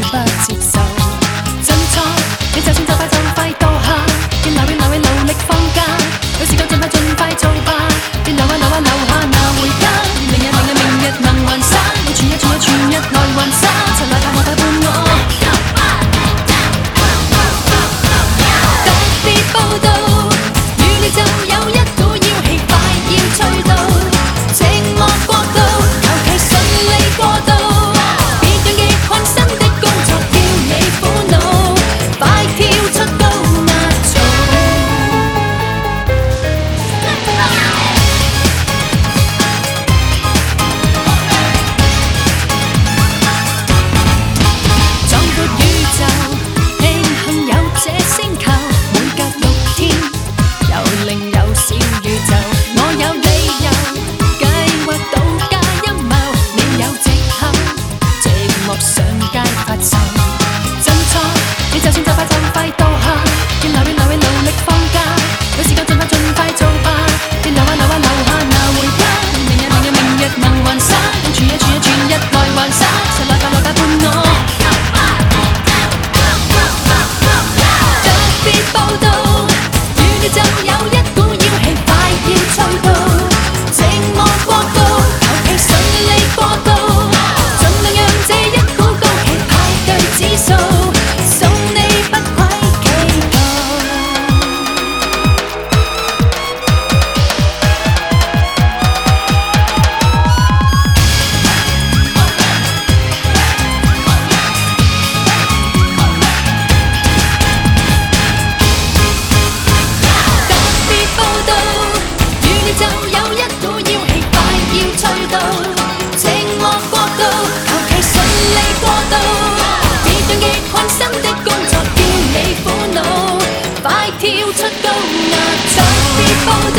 不接受。真錯，你就算就快墮下，見哪位努力放假，有時間盡快做吧。別留下拿回家，明日能還生，全日來還生，齊來陪伴我。特別報道，預料就有一股妖氣快要吹到，寂寞國度，求其順利過渡，別讓極困身的工作叫你苦惱，快跳出高壓槽。壯闊宇宙，慶幸有這星球，每隔6天又另有小宇宙。我有理由計劃到家陰謀，你有藉口寂寞上街發愁。真錯，你就算就快墮下，見哪位努力放假，有時間盡快做吧。別留下拿回家，明日能還生，全日來還生，齊來陪伴我。特別報道，預料就有一股妖氣快要吹到，寂寞國度，求其順利過渡，盡量讓這一股高企派對指數，送你不愧祈求。特別報道，預料就有一股妖氣快要吹到，寂寞國度，求其順利過渡，別讓極困身的工作叫你苦惱，快跳出高壓槽。特別報道。